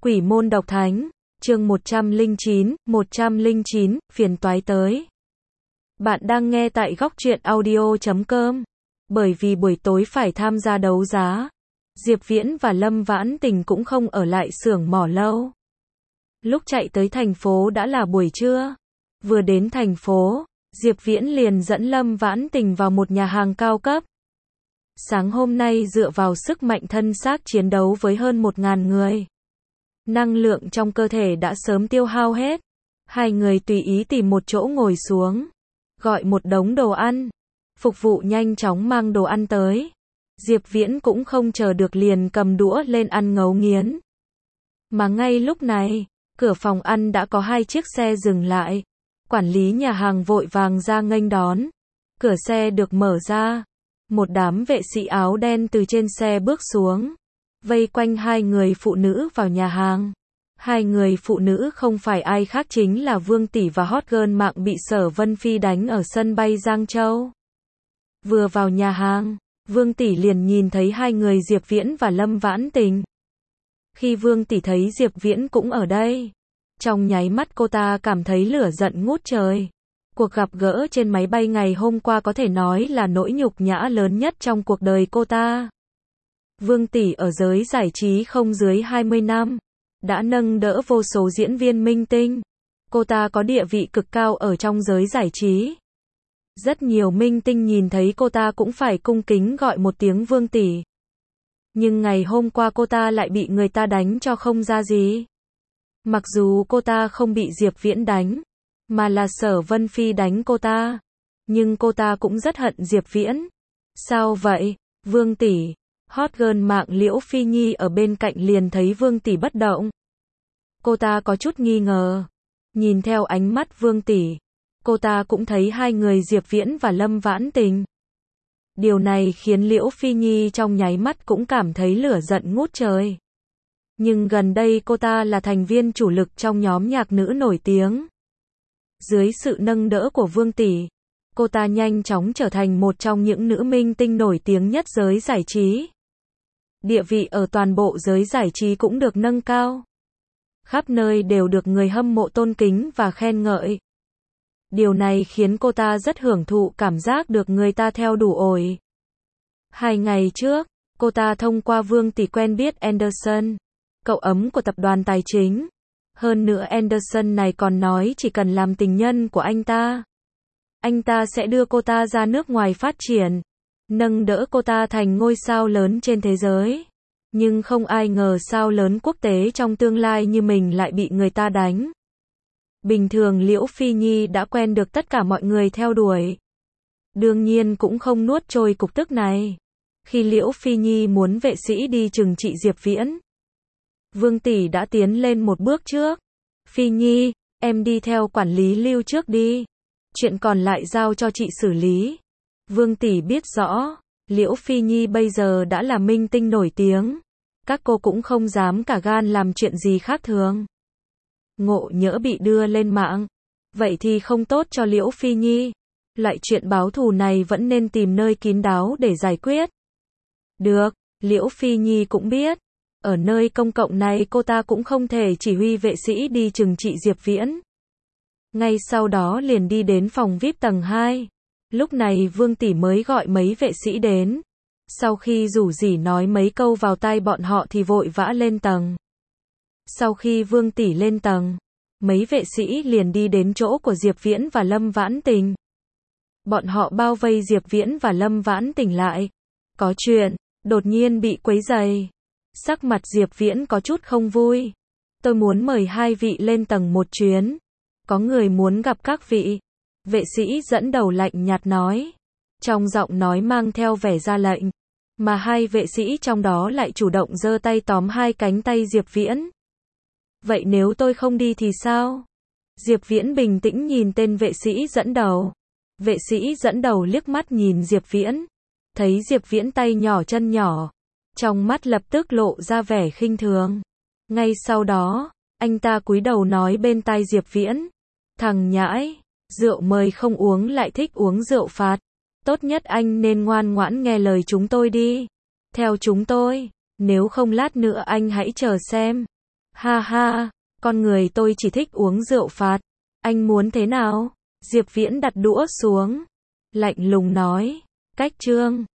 Quỷ môn độc thánh, chương 109, phiền toái tới. Bạn đang nghe tại góc truyện audio.com. Bởi vì buổi tối phải tham gia đấu giá, Diệp Viễn và Lâm Vãn Tình cũng không ở lại xưởng mỏ lâu. Lúc chạy tới thành phố đã là buổi trưa. Vừa đến thành phố, Diệp Viễn liền dẫn Lâm Vãn Tình vào một nhà hàng cao cấp. Sáng hôm nay dựa vào sức mạnh thân xác chiến đấu với hơn 1.000 người. Năng lượng trong cơ thể đã sớm tiêu hao hết. Hai người tùy ý tìm một chỗ ngồi xuống. Gọi một đống đồ ăn. Phục vụ nhanh chóng mang đồ ăn tới. Diệp Viễn cũng không chờ được liền cầm đũa lên ăn ngấu nghiến. Mà ngay lúc này, cửa phòng ăn đã có 2 chiếc xe dừng lại. Quản lý nhà hàng vội vàng ra nghênh đón. Cửa xe được mở ra. Một đám vệ sĩ áo đen từ trên xe bước xuống. Vây quanh 2 người phụ nữ vào nhà hàng. 2 người phụ nữ không phải ai khác chính là Vương Tỷ và Hot Girl mạng bị Sở Vân Phi đánh ở sân bay Giang Châu. Vừa vào nhà hàng, Vương Tỷ liền nhìn thấy 2 người Diệp Viễn và Lâm Vãn Tình. Khi Vương Tỷ thấy Diệp Viễn cũng ở đây, trong nháy mắt cô ta cảm thấy lửa giận ngút trời. Cuộc gặp gỡ trên máy bay ngày hôm qua có thể nói là nỗi nhục nhã lớn nhất trong cuộc đời cô ta. Vương Tỷ ở giới giải trí không dưới 20 năm, đã nâng đỡ vô số diễn viên minh tinh. Cô ta có địa vị cực cao ở trong giới giải trí. Rất nhiều minh tinh nhìn thấy cô ta cũng phải cung kính gọi một tiếng Vương Tỷ. Nhưng ngày hôm qua cô ta lại bị người ta đánh cho không ra gì. Mặc dù cô ta không bị Diệp Viễn đánh, mà là Sở Vân Phi đánh cô ta, nhưng cô ta cũng rất hận Diệp Viễn. Sao vậy, Vương Tỷ? Hot Girl mạng Liễu Phi Nhi ở bên cạnh liền thấy Vương Tỷ bất động. Cô ta có chút nghi ngờ. Nhìn theo ánh mắt Vương Tỷ, cô ta cũng thấy 2 người Diệp Viễn và Lâm Vãn Tình. Điều này khiến Liễu Phi Nhi trong nháy mắt cũng cảm thấy lửa giận ngút trời. Nhưng gần đây cô ta là thành viên chủ lực trong nhóm nhạc nữ nổi tiếng. Dưới sự nâng đỡ của Vương Tỷ, cô ta nhanh chóng trở thành một trong những nữ minh tinh nổi tiếng nhất giới giải trí. Địa vị ở toàn bộ giới giải trí cũng được nâng cao. Khắp nơi đều được người hâm mộ tôn kính và khen ngợi. Điều này khiến cô ta rất hưởng thụ cảm giác được người ta theo đuổi ổi. 2 ngày trước, cô ta thông qua Vương Tỷ quen biết Anderson, cậu ấm của tập đoàn tài chính. Hơn nữa Anderson này còn nói chỉ cần làm tình nhân của anh ta sẽ đưa cô ta ra nước ngoài phát triển, nâng đỡ cô ta thành ngôi sao lớn trên thế giới. Nhưng không ai ngờ sao lớn quốc tế trong tương lai như mình lại bị người ta đánh. Bình thường Liễu Phi Nhi đã quen được tất cả mọi người theo đuổi. Đương nhiên cũng không nuốt trôi cục tức này. Khi Liễu Phi Nhi muốn vệ sĩ đi trừng trị Diệp Viễn, Vương Tỷ đã tiến lên một bước trước. Phi Nhi, em đi theo quản lý Lưu trước đi. Chuyện còn lại giao cho chị xử lý. Vương Tỷ biết rõ, Liễu Phi Nhi bây giờ đã là minh tinh nổi tiếng. Các cô cũng không dám cả gan làm chuyện gì khác thường. Ngộ nhỡ bị đưa lên mạng, vậy thì không tốt cho Liễu Phi Nhi. Loại chuyện báo thù này vẫn nên tìm nơi kín đáo để giải quyết. Được, Liễu Phi Nhi cũng biết. Ở nơi công cộng này cô ta cũng không thể chỉ huy vệ sĩ đi trừng trị Diệp Viễn. Ngay sau đó liền đi đến phòng VIP tầng 2. Lúc này Vương Tỷ mới gọi mấy vệ sĩ đến. Sau khi rủ rỉ nói mấy câu vào tai bọn họ thì vội vã lên tầng. Sau khi Vương Tỷ lên tầng, mấy vệ sĩ liền đi đến chỗ của Diệp Viễn và Lâm Vãn Tình. Bọn họ bao vây Diệp Viễn và Lâm Vãn Tình lại. Có chuyện, đột nhiên bị quấy rầy. Sắc mặt Diệp Viễn có chút không vui. Tôi muốn mời 2 vị lên tầng một chuyến. Có người muốn gặp các vị. Vệ sĩ dẫn đầu lạnh nhạt nói. Trong giọng nói mang theo vẻ ra lệnh. Mà 2 vệ sĩ trong đó lại chủ động giơ tay tóm 2 cánh tay Diệp Viễn. Vậy nếu tôi không đi thì sao? Diệp Viễn bình tĩnh nhìn tên vệ sĩ dẫn đầu. Vệ sĩ dẫn đầu liếc mắt nhìn Diệp Viễn. Thấy Diệp Viễn tay nhỏ chân nhỏ. Trong mắt lập tức lộ ra vẻ khinh thường. Ngay sau đó, anh ta cúi đầu nói bên tai Diệp Viễn. Thằng nhãi, rượu mời không uống lại thích uống rượu phạt. Tốt nhất anh nên ngoan ngoãn nghe lời chúng tôi đi. Theo chúng tôi, nếu không lát nữa anh hãy chờ xem. Ha ha, con người tôi chỉ thích uống rượu phạt. Anh muốn thế nào? Diệp Viễn đặt đũa xuống. Lạnh lùng nói. Cách Trương.